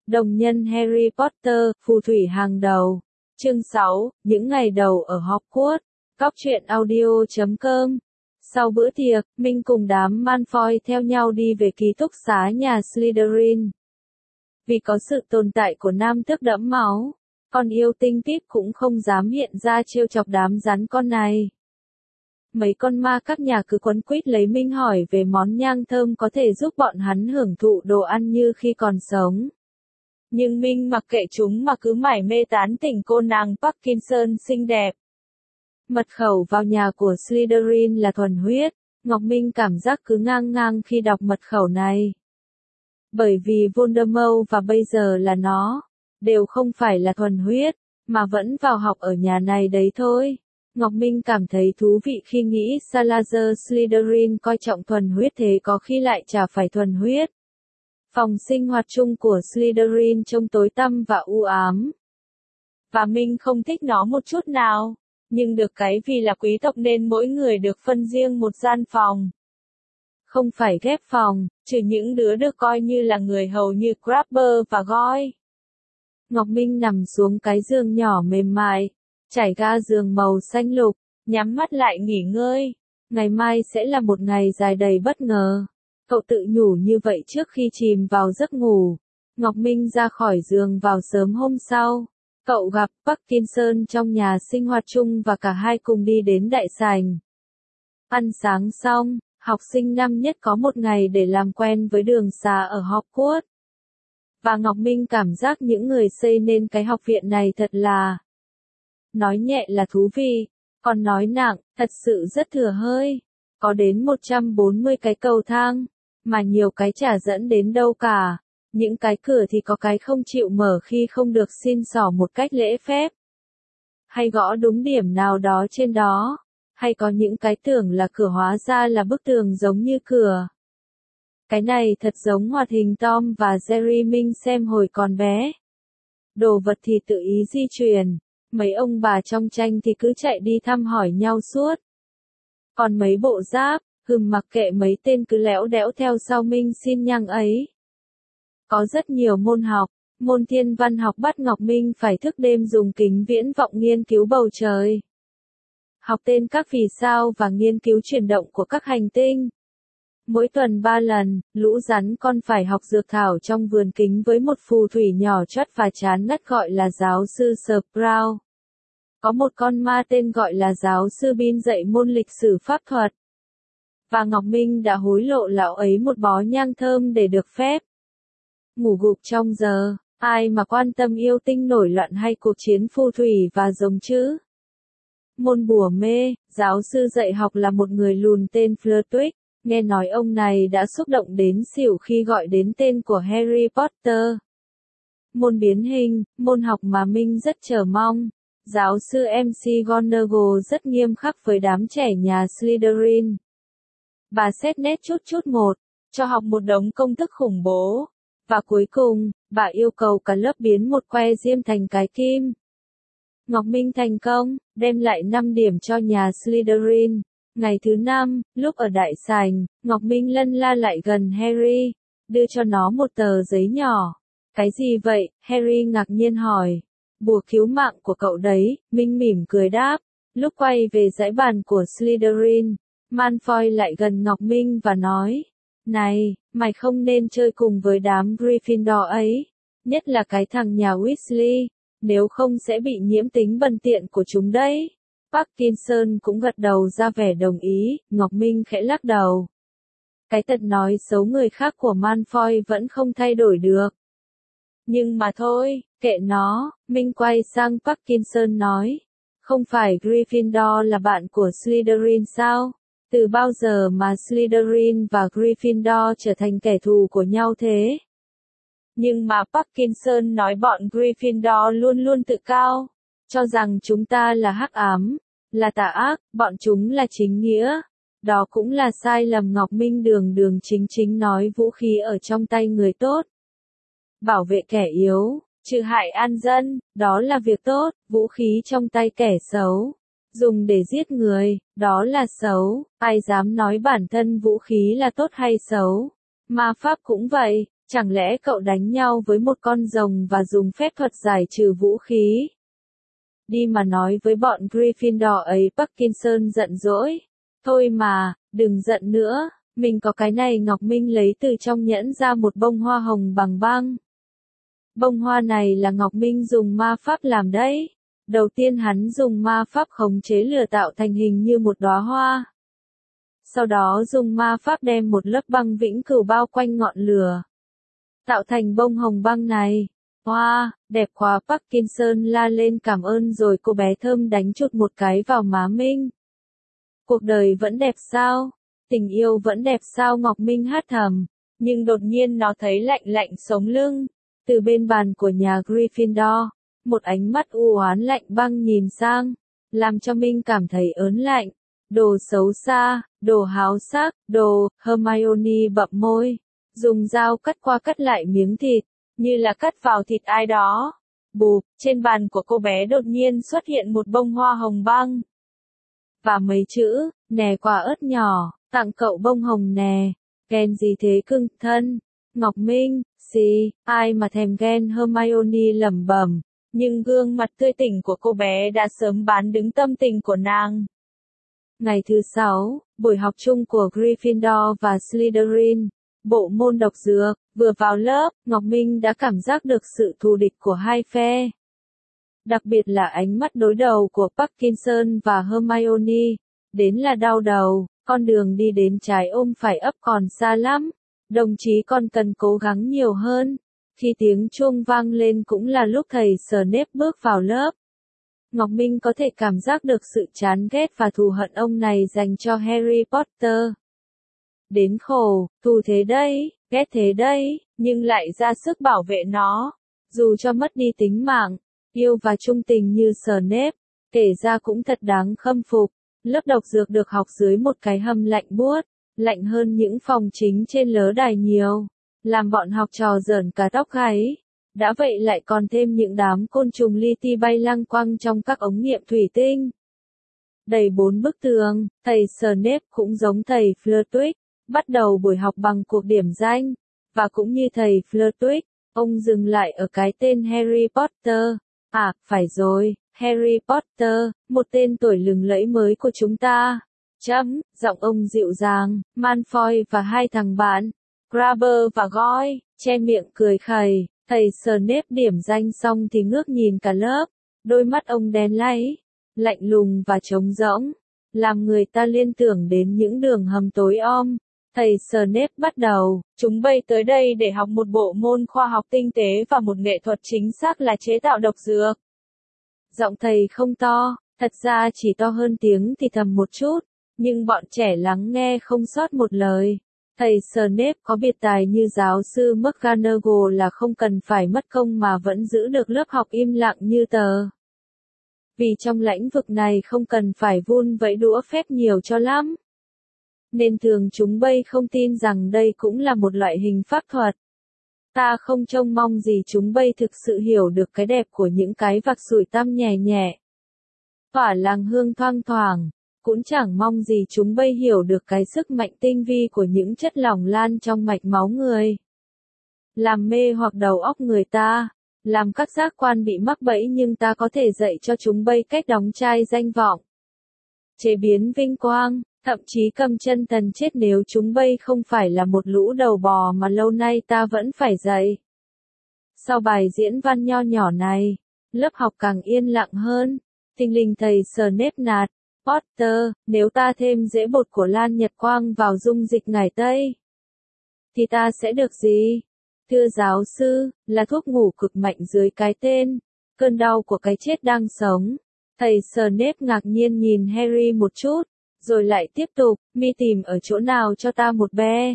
Đồng nhân Harry Potter, phù thủy hàng đầu. Chương 6, những ngày đầu ở Hogwarts. Cóc truyện audio.com. Sau bữa tiệc, Minh cùng đám Malfoy theo nhau đi về ký túc xá nhà Slytherin. Vì có sự tồn tại của nam tước đẫm máu, con yêu tinh Pip cũng không dám hiện ra trêu chọc đám rắn con này. Mấy con ma các nhà cứ quấn quýt lấy Minh hỏi về món nhang thơm có thể giúp bọn hắn hưởng thụ đồ ăn như khi còn sống. Nhưng Minh mặc kệ chúng mà cứ mải mê tán tỉnh cô nàng Parkinson xinh đẹp. Mật khẩu vào nhà của Slytherin là thuần huyết, Ngọc Minh cảm giác cứ ngang ngang khi đọc mật khẩu này. Bởi vì Voldemort và bây giờ là nó, đều không phải là thuần huyết, mà vẫn vào học ở nhà này đấy thôi. Ngọc Minh cảm thấy thú vị khi nghĩ Salazar Slytherin coi trọng thuần huyết thế có khi lại chả phải thuần huyết. Phòng sinh hoạt chung của Slytherin trông tối tăm và u ám. Và Minh không thích nó một chút nào. Nhưng được cái vì là quý tộc nên mỗi người được phân riêng một gian phòng. Không phải ghép phòng, trừ những đứa được coi như là người hầu như Crabber và Goyle. Ngọc Minh nằm xuống cái giường nhỏ mềm mại, trải ga giường màu xanh lục, nhắm mắt lại nghỉ ngơi. Ngày mai sẽ là một ngày dài đầy bất ngờ. Cậu tự nhủ như vậy trước khi chìm vào giấc ngủ. Ngọc Minh ra khỏi giường vào sớm hôm sau. Cậu gặp Parkinson trong nhà sinh hoạt chung và cả hai cùng đi đến đại sảnh. Ăn sáng xong, học sinh năm nhất có một ngày để làm quen với đường xá ở Hogwarts. Và Ngọc Minh cảm giác những người xây nên cái học viện này thật là... Nói nhẹ là thú vị, còn nói nặng, thật sự rất thừa hơi. Có đến 140 cái cầu thang, mà nhiều cái chả dẫn đến đâu cả. Những cái cửa thì có cái không chịu mở khi không được xin xỏ một cách lễ phép. Hay gõ đúng điểm nào đó trên đó. Hay có những cái tưởng là cửa hóa ra là bức tường giống như cửa. Cái này thật giống hoạt hình Tom và Jerry Minh xem hồi còn bé. Đồ vật thì tự ý di chuyển. Mấy ông bà trong tranh thì cứ chạy đi thăm hỏi nhau suốt. Còn mấy bộ giáp, mặc kệ mấy tên cứ lẽo đẽo theo sau Minh xin nhăng ấy. Có rất nhiều môn học, môn thiên văn học bắt Ngọc Minh phải thức đêm dùng kính viễn vọng nghiên cứu bầu trời. Học tên các vì sao và nghiên cứu chuyển động của các hành tinh. Mỗi tuần 3 lần, lũ rắn con phải học dược thảo trong vườn kính với một phù thủy nhỏ chót và chán ngắt gọi là giáo sư Sprout. Có một con ma tên gọi là giáo sư Bean dạy môn lịch sử pháp thuật. Và Ngọc Minh đã hối lộ lão ấy một bó nhang thơm để được phép ngủ gục trong giờ. Ai mà quan tâm yêu tinh nổi loạn hay cuộc chiến phù thủy và rồng chứ? Môn bùa mê, giáo sư dạy học là một người lùn tên Flitwick. Nghe nói ông này đã xúc động đến xỉu khi gọi đến tên của Harry Potter. Môn biến hình, môn học mà Minh rất chờ mong. Giáo sư McGonagall rất nghiêm khắc với đám trẻ nhà Slytherin. Bà xét nét chút một, cho học một đống công thức khủng bố. Và cuối cùng, bà yêu cầu cả lớp biến một que diêm thành cái kim. Ngọc Minh thành công, đem lại 5 điểm cho nhà Slytherin. Ngày thứ 5, lúc ở đại sảnh, Ngọc Minh lân la lại gần Harry, đưa cho nó một tờ giấy nhỏ. Cái gì vậy? Harry ngạc nhiên hỏi. Bùa cứu mạng của cậu đấy, Minh mỉm cười đáp. Lúc quay về dãy bàn của Slytherin, Malfoy lại gần Ngọc Minh và nói. Này, mày không nên chơi cùng với đám Gryffindor ấy, nhất là cái thằng nhà Weasley, nếu không sẽ bị nhiễm tính bần tiện của chúng đấy. Parkinson cũng gật đầu ra vẻ đồng ý, Ngọc Minh khẽ lắc đầu. Cái tật nói xấu người khác của Malfoy vẫn không thay đổi được. Nhưng mà thôi, kệ nó, Minh quay sang Parkinson nói. Không phải Gryffindor là bạn của Slytherin sao? Từ bao giờ mà Slytherin và Gryffindor trở thành kẻ thù của nhau thế? Nhưng mà Parkinson nói bọn Gryffindor luôn luôn tự cao, cho rằng chúng ta là hắc ám, là tà ác, bọn chúng là chính nghĩa. Đó cũng là sai lầm. Ngọc Minh đường đường chính nói vũ khí ở trong tay người tốt. Bảo vệ kẻ yếu, trừ hại an dân, đó là việc tốt, vũ khí trong tay kẻ xấu. Dùng để giết người, đó là xấu, ai dám nói bản thân vũ khí là tốt hay xấu. Ma pháp cũng vậy, Chẳng lẽ cậu đánh nhau với một con rồng và dùng phép thuật giải trừ vũ khí? Đi mà nói với bọn Gryffindor ấy, Parkinson giận dỗi. Thôi mà, đừng giận nữa, mình có cái này. Ngọc Minh lấy từ trong nhẫn ra một bông hoa hồng bằng băng. Bông hoa này là Ngọc Minh dùng ma pháp làm đấy. Đầu tiên hắn dùng ma pháp khống chế lửa tạo thành hình như một đóa hoa. Sau đó dùng ma pháp đem một lớp băng vĩnh cửu bao quanh ngọn lửa, tạo thành bông hồng băng này. Wow, đẹp quá. Parkinson la lên cảm ơn rồi cô bé thơm đánh chụt một cái vào má Minh. Cuộc đời vẫn đẹp sao? Tình yêu vẫn đẹp sao? Ngọc Minh hát thầm, nhưng đột nhiên nó thấy lạnh lạnh sống lưng. Từ bên bàn của nhà Gryffindor, một ánh mắt u oán lạnh băng nhìn sang, làm cho Minh cảm thấy ớn lạnh. Đồ xấu xa, đồ háo sắc, đồ. Hermione bậm môi, dùng dao cắt qua cắt lại miếng thịt, như là cắt vào thịt ai đó. Bụp, trên bàn của cô bé đột nhiên xuất hiện một bông hoa hồng băng. Và mấy chữ, nè quả ớt nhỏ, tặng cậu bông hồng nè. Ghen gì thế cưng thân? Ngọc Minh, xì, ai mà thèm ghen? Hermione lẩm bẩm, nhưng gương mặt tươi tỉnh của cô bé đã sớm bán đứng tâm tình của nàng. Ngày thứ 6, buổi học chung của Gryffindor và Slytherin, bộ môn độc dược. Vừa vào lớp, Ngọc Minh đã cảm giác được sự thù địch của hai phe. Đặc biệt là ánh mắt đối đầu của Parkinson và Hermione. Đến là đau đầu, con đường đi đến trái ôm phải ấp còn xa lắm. Đồng chí còn cần cố gắng nhiều hơn. Khi tiếng chuông vang lên cũng là lúc thầy Snape bước vào lớp. Ngọc Minh có thể cảm giác được sự chán ghét và thù hận ông này dành cho Harry Potter. Đến khổ, thù thế đây, ghét thế đây, nhưng lại ra sức bảo vệ nó. Dù cho mất đi tính mạng, yêu và trung tình như Snape, kể ra cũng thật đáng khâm phục. Lớp độc dược được học dưới một cái hầm lạnh buốt, lạnh hơn những phòng chính trên lớ đài nhiều, làm bọn học trò rởn cả tóc gáy. Đã vậy lại còn thêm những đám côn trùng li ti bay lăng quăng trong các ống nghiệm thủy tinh. Đầy 4 bức tường, thầy Snape cũng giống thầy Flitwick, bắt đầu buổi học bằng cuộc điểm danh, và cũng như thầy Flitwick, ông dừng lại ở cái tên Harry Potter. À, phải rồi, Harry Potter, một tên tuổi lừng lẫy mới của chúng ta. Giọng ông dịu dàng, Malfoy và hai thằng bạn, Grabber và Goyle, che miệng cười khẩy. Thầy Snape điểm danh xong thì ngước nhìn cả lớp, đôi mắt ông đen láy, lạnh lùng và trống rỗng, làm người ta liên tưởng đến những đường hầm tối om. Thầy Snape bắt đầu, chúng bay tới đây để học một bộ môn khoa học tinh tế và một nghệ thuật chính xác là chế tạo độc dược. Giọng thầy không to, thật ra chỉ to hơn tiếng thì thầm một chút, nhưng bọn trẻ lắng nghe không sót một lời. Thầy Snape có biệt tài như giáo sư McGonagall là không cần phải mất công mà vẫn giữ được lớp học im lặng như tờ. Vì trong lĩnh vực này không cần phải vun vẫy đũa phép nhiều cho lắm. Nên thường chúng bay không tin rằng đây cũng là một loại hình pháp thuật. Ta không trông mong gì chúng bay thực sự hiểu được cái đẹp của những cái vạc sủi tăm nhẹ nhẹ, tỏa làng hương thoang thoảng. Cũng chẳng mong gì chúng bay hiểu được cái sức mạnh tinh vi của những chất lỏng lan trong mạch máu người. Làm mê hoặc đầu óc người ta, làm các giác quan bị mắc bẫy, nhưng ta có thể dạy cho chúng bay cách đóng chai danh vọng, chế biến vinh quang, thậm chí cầm chân thần chết nếu chúng bay không phải là một lũ đầu bò mà lâu nay ta vẫn phải dạy. Sau bài diễn văn nho nhỏ này, lớp học càng yên lặng hơn. Thình lình thầy Snape nạt, Potter, nếu ta thêm rễ bột của lan nhật quang vào dung dịch ngải tây, thì ta sẽ được gì? Thưa giáo sư, là thuốc ngủ cực mạnh dưới cái tên, cơn đau của cái chết đang sống. Thầy Snape ngạc nhiên nhìn Harry một chút, rồi lại tiếp tục, mi tìm ở chỗ nào cho ta một be.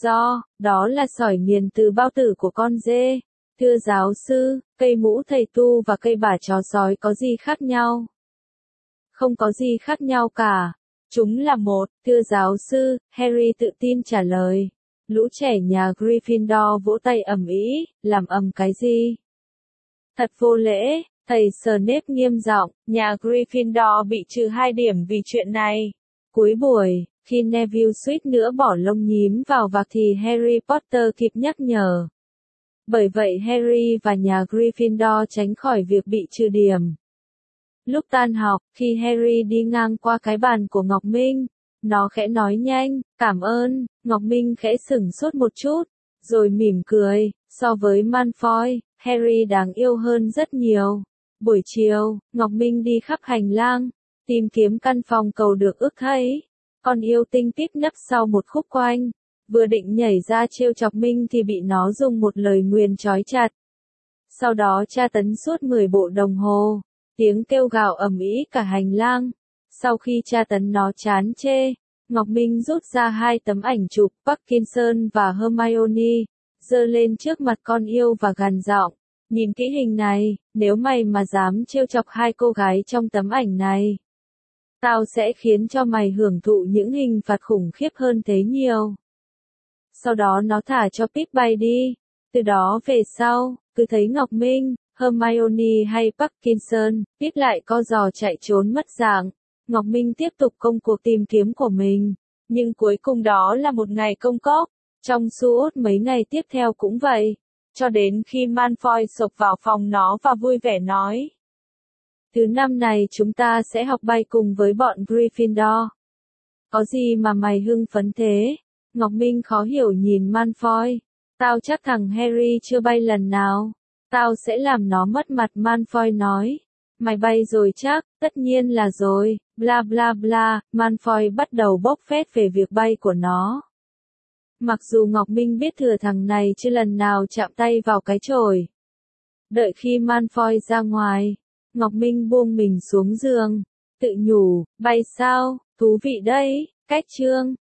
Đó là sỏi nghiền từ bao tử của con dê. Thưa giáo sư, cây mũ thầy tu và cây bả chó sói có gì khác nhau? Không có gì khác nhau cả. Chúng là một. Thưa giáo sư, Harry tự tin trả lời. Lũ trẻ nhà Gryffindor vỗ tay ầm ĩ, làm ầm cái gì? Thật vô lễ, thầy Snape nghiêm giọng, nhà Gryffindor bị trừ 2 điểm vì chuyện này. Cuối buổi, khi Neville suýt nữa bỏ lông nhím vào vạc thì Harry Potter kịp nhắc nhở. Bởi vậy Harry và nhà Gryffindor tránh khỏi việc bị trừ điểm. Lúc tan học, khi Harry đi ngang qua cái bàn của Ngọc Minh, nó khẽ nói nhanh, cảm ơn. Ngọc Minh khẽ sửng sốt một chút, rồi mỉm cười. So với Malfoy, Harry đáng yêu hơn rất nhiều. Buổi chiều, Ngọc Minh đi khắp hành lang, tìm kiếm căn phòng cầu được ước thấy. Con yêu tinh tít nấp sau một khúc quanh, vừa định nhảy ra trêu chọc Minh thì bị nó dùng một lời nguyền trói chặt. Sau đó tra tấn suốt 10 bộ đồng hồ, tiếng kêu gào ầm ĩ cả hành lang. Sau khi tra tấn nó chán chê, Ngọc Minh rút ra 2 tấm ảnh chụp Parkinson và Hermione, giơ lên trước mặt con yêu và gằn giọng, nhìn kỹ hình này, nếu mày mà dám trêu chọc 2 cô gái trong tấm ảnh này, tao sẽ khiến cho mày hưởng thụ những hình phạt khủng khiếp hơn thế nhiều. Sau đó nó thả cho Pip bay đi. Từ đó về sau, cứ thấy Ngọc Minh, Hermione hay Parkinson, Pip lại co giò chạy trốn mất dạng. Ngọc Minh tiếp tục công cuộc tìm kiếm của mình. Nhưng cuối cùng đó là một ngày công cốc. Trong suốt mấy ngày tiếp theo cũng vậy. Cho đến khi Malfoy xộc vào phòng nó và vui vẻ nói. Thứ năm này chúng ta sẽ học bay cùng với bọn Gryffindor. Có gì mà mày hưng phấn thế? Ngọc Minh khó hiểu nhìn Malfoy. Tao chắc thằng Harry chưa bay lần nào. Tao sẽ làm nó mất mặt. Malfoy nói. Mày bay rồi chắc, tất nhiên là rồi, bla bla bla. Malfoy bắt đầu bốc phét về việc bay của nó. Mặc dù Ngọc Minh biết thừa thằng này chưa lần nào chạm tay vào cái chổi. Đợi khi Malfoy ra ngoài, Ngọc Minh buông mình xuống giường, tự nhủ, bay sao, thú vị đấy. Cách chương